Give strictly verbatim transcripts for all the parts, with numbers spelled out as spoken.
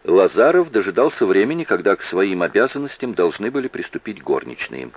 Лазаров дожидался времени, когда к своим обязанностям должны были приступить горничные.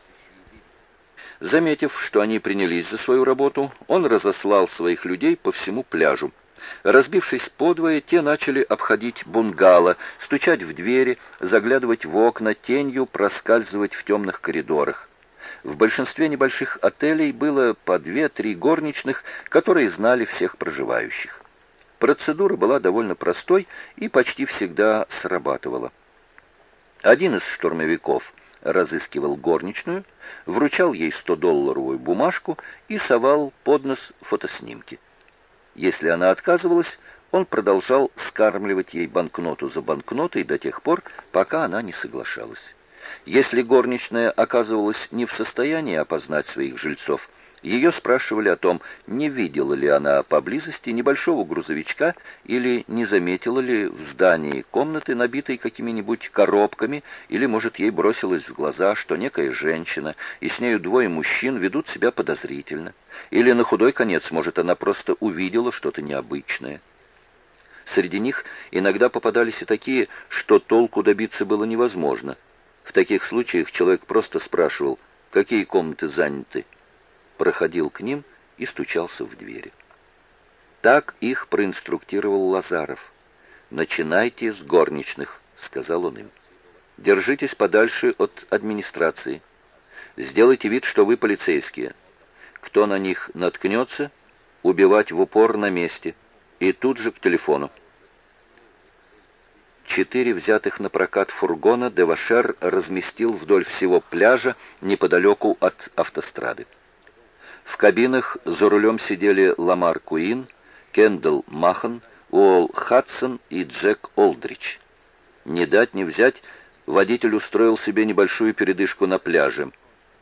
Заметив, что они принялись за свою работу, он разослал своих людей по всему пляжу. Разбившись подвое, те начали обходить бунгало, стучать в двери, заглядывать в окна, тенью проскальзывать в темных коридорах. В большинстве небольших отелей было по две-три горничных, которые знали всех проживающих. Процедура была довольно простой и почти всегда срабатывала. Один из штурмовиков разыскивал горничную, вручал ей стодолларовую бумажку и совал под нос фотоснимки. Если она отказывалась, он продолжал скармливать ей банкноту за банкнотой до тех пор, пока она не соглашалась. Если горничная оказывалась не в состоянии опознать своих жильцов, ее спрашивали о том, не видела ли она поблизости небольшого грузовичка или не заметила ли в здании комнаты, набитой какими-нибудь коробками, или, может, ей бросилось в глаза, что некая женщина и с нею двое мужчин ведут себя подозрительно, или на худой конец, может, она просто увидела что-то необычное. Среди них иногда попадались и такие, что толку добиться было невозможно. В таких случаях человек просто спрашивал, какие комнаты заняты, проходил к ним и стучался в двери. Так их проинструктировал Лазаров. «Начинайте с горничных», — сказал он им. «Держитесь подальше от администрации. Сделайте вид, что вы полицейские. Кто на них наткнется, убивать в упор на месте и тут же к телефону». Четыре взятых на прокат фургона Девашер разместил вдоль всего пляжа неподалеку от автострады. В кабинах за рулем сидели Ламар Куин, Кендалл Махан, Уолл Хадсон и Джек Олдрич. Не дать не взять, водитель устроил себе небольшую передышку на пляже.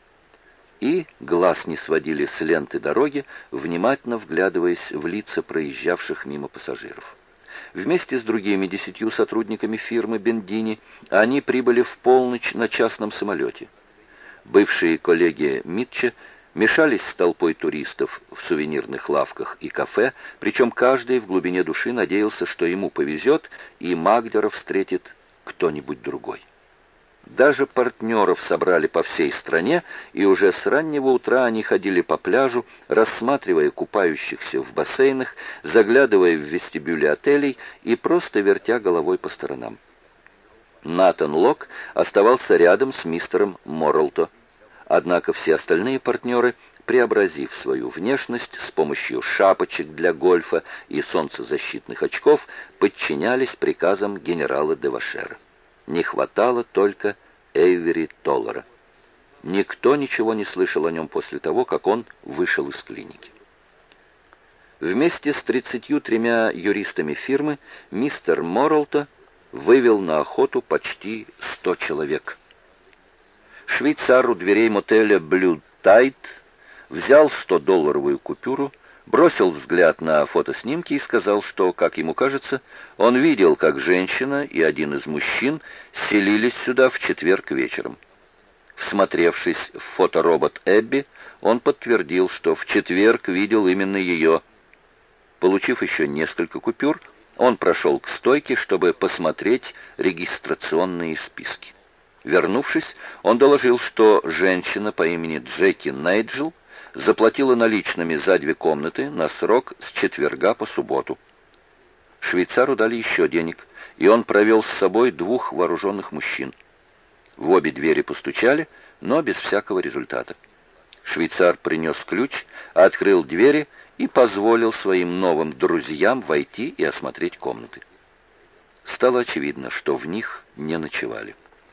И глаз не сводили с ленты дороги, внимательно вглядываясь в лица проезжавших мимо пассажиров. Вместе с другими десятью сотрудниками фирмы Бендини они прибыли в полночь на частном самолете. Бывшие коллеги Митча мешались с толпой туристов в сувенирных лавках и кафе, причем каждый в глубине души надеялся, что ему повезет, и Магдера встретит кто-нибудь другой. Даже партнеров собрали по всей стране, и уже с раннего утра они ходили по пляжу, рассматривая купающихся в бассейнах, заглядывая в вестибюли отелей и просто вертя головой по сторонам. Натан Лок оставался рядом с мистером Моррелто. Однако все остальные партнеры, преобразив свою внешность с помощью шапочек для гольфа и солнцезащитных очков, подчинялись приказам генерала Девашера. Не хватало только Эйвери Толлера. Никто ничего не слышал о нем после того, как он вышел из клиники. Вместе с тридцатью тремя юристами фирмы мистер Моррелто вывел на охоту почти сто человек. Швейцар у дверей мотеля «Блю Тайд» взял стодолларовую купюру, бросил взгляд на фотоснимки и сказал, что, как ему кажется, он видел, как женщина и один из мужчин селились сюда в четверг вечером. Всмотревшись в фоторобот Эбби, он подтвердил, что в четверг видел именно ее. Получив еще несколько купюр, он прошел к стойке, чтобы посмотреть регистрационные списки. Вернувшись, он доложил, что женщина по имени Джеки Найджел заплатила наличными за две комнаты на срок с четверга по субботу. Швейцару дали еще денег, и он провел с собой двух вооруженных мужчин. В обе двери постучали, но без всякого результата. Швейцар принес ключ, открыл двери и позволил своим новым друзьям войти и осмотреть комнаты. Стало очевидно, что в них не ночевали.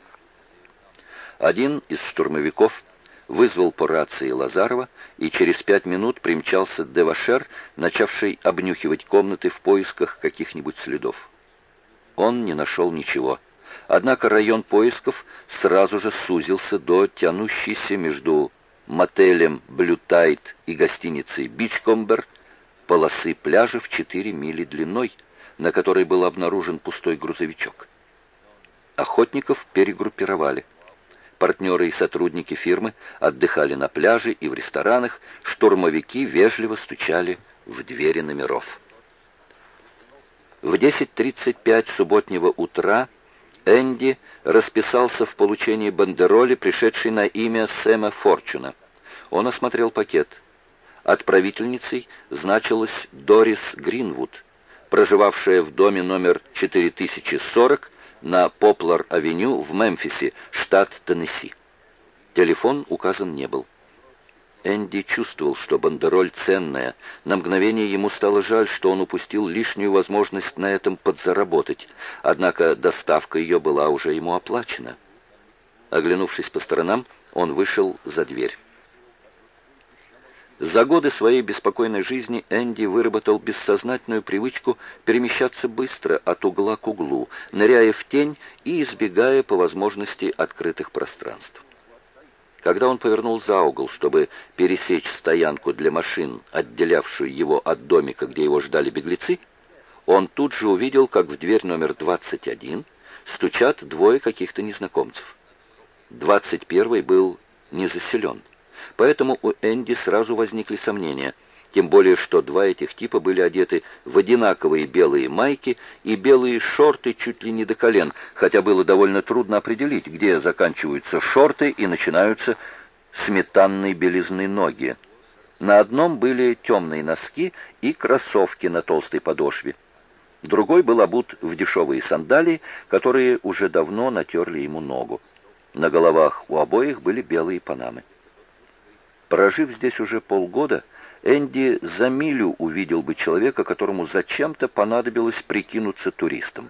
Один из штурмовиков вызвал по рации Лазарова, и через пять минут примчался Девашер, начавший обнюхивать комнаты в поисках каких-нибудь следов. Он не нашел ничего. Однако район поисков сразу же сузился до тянущейся между мотелем «Блю Тайд» и гостиницей «Бичкомбер» полосы пляжа в четыре мили длиной, на которой был обнаружен пустой грузовичок. Охотников перегруппировали. Партнеры и сотрудники фирмы отдыхали на пляже и в ресторанах, штурмовики вежливо стучали в двери номеров. В десять тридцать пять субботнего утра Энди расписался в получении бандероли, пришедшей на имя Сэма Форчуна. Он осмотрел пакет. Отправительницей значилась Дорис Гринвуд, проживавшая в доме номер четыре тысячи сорок на Поплар-авеню в Мемфисе, штат Теннесси. Телефон указан не был. Энди чувствовал, что бандероль ценная. На мгновение ему стало жаль, что он упустил лишнюю возможность на этом подзаработать. Однако доставка ее была уже ему оплачена. Оглянувшись по сторонам, он вышел за дверь. За годы своей беспокойной жизни Энди выработал бессознательную привычку перемещаться быстро от угла к углу, ныряя в тень и избегая по возможности открытых пространств. Когда он повернул за угол, чтобы пересечь стоянку для машин, отделявшую его от домика, где его ждали беглецы, он тут же увидел, как в дверь номер двадцать один стучат двое каких-то незнакомцев. двадцать первый был не заселен, поэтому у Энди сразу возникли сомнения, тем более что два этих типа были одеты в одинаковые белые майки и белые шорты чуть ли не до колен, хотя было довольно трудно определить, где заканчиваются шорты и начинаются сметанной белизны ноги. На одном были темные носки и кроссовки на толстой подошве. Другой был обут в дешевые сандалии, которые уже давно натерли ему ногу. На головах у обоих были белые панамы. Прожив здесь уже полгода, Энди за милю увидел бы человека, которому зачем-то понадобилось прикинуться туристом.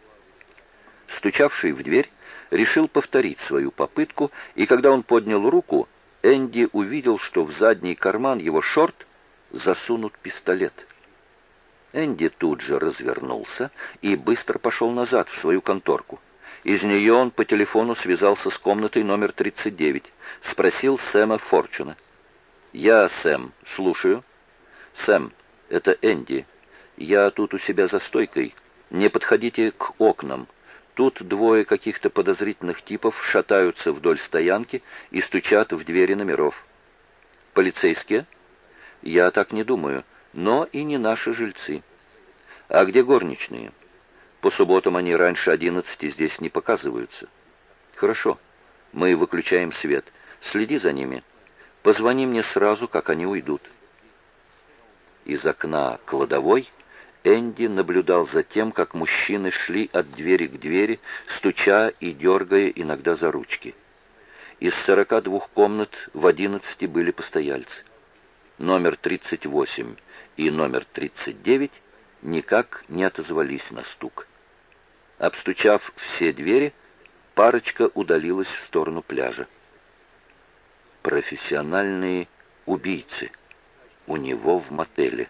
Стучавший в дверь решил повторить свою попытку, и когда он поднял руку, Энди увидел, что в задний карман его шорт засунут пистолет. Энди тут же развернулся и быстро пошел назад в свою конторку. Из нее он по телефону связался с комнатой номер тридцать девять, спросил Сэма Форчуна. «Я Сэм, слушаю». «Сэм, это Энди. Я тут у себя за стойкой. Не подходите к окнам. Тут двое каких-то подозрительных типов шатаются вдоль стоянки и стучат в двери номеров». «Полицейские?» «Я так не думаю, но и не наши жильцы». «А где горничные?» «По субботам они раньше одиннадцати здесь не показываются». «Хорошо. Мы выключаем свет. Следи за ними. Позвони мне сразу, как они уйдут». Из окна кладовой Энди наблюдал за тем, как мужчины шли от двери к двери, стуча и дергая иногда за ручки. Из сорока двух комнат в одиннадцати были постояльцы. Номер тридцать восемь и номер тридцать девять никак не отозвались на стук. Обстучав все двери, парочка удалилась в сторону пляжа. Профессиональные убийцы у него в мотеле.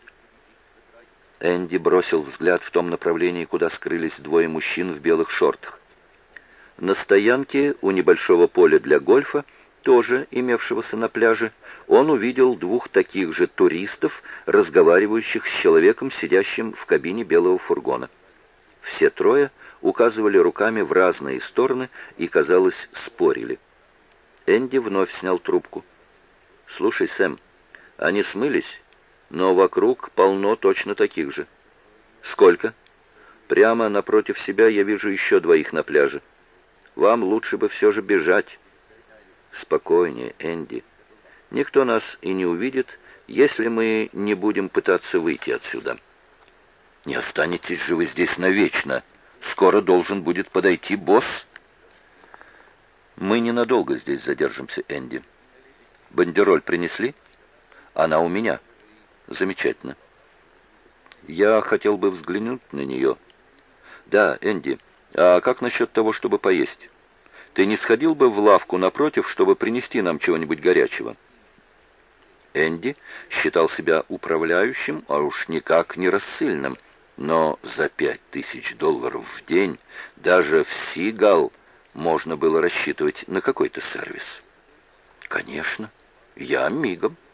Энди бросил взгляд в том направлении, куда скрылись двое мужчин в белых шортах. На стоянке у небольшого поля для гольфа, тоже имевшегося на пляже, он увидел двух таких же туристов, разговаривающих с человеком, сидящим в кабине белого фургона. Все трое указывали руками в разные стороны и, казалось, спорили. Энди вновь снял трубку. «Слушай, Сэм, они смылись, но вокруг полно точно таких же». «Сколько?» «Прямо напротив себя я вижу еще двоих на пляже. Вам лучше бы все же бежать». «Спокойнее, Энди. Никто нас и не увидит, если мы не будем пытаться выйти отсюда». «Не останетесь же вы здесь навечно. Скоро должен будет подойти босс». «Мы ненадолго здесь задержимся, Энди. Бандероль принесли?» «Она у меня». «Замечательно. Я хотел бы взглянуть на нее». «Да, Энди, а как насчет того, чтобы поесть? Ты не сходил бы в лавку напротив, чтобы принести нам чего-нибудь горячего?» Энди считал себя управляющим, а уж никак не рассыльным. Но за пять тысяч долларов в день даже в Сигал можно было рассчитывать на какой-то сервис. «Конечно, я мигом».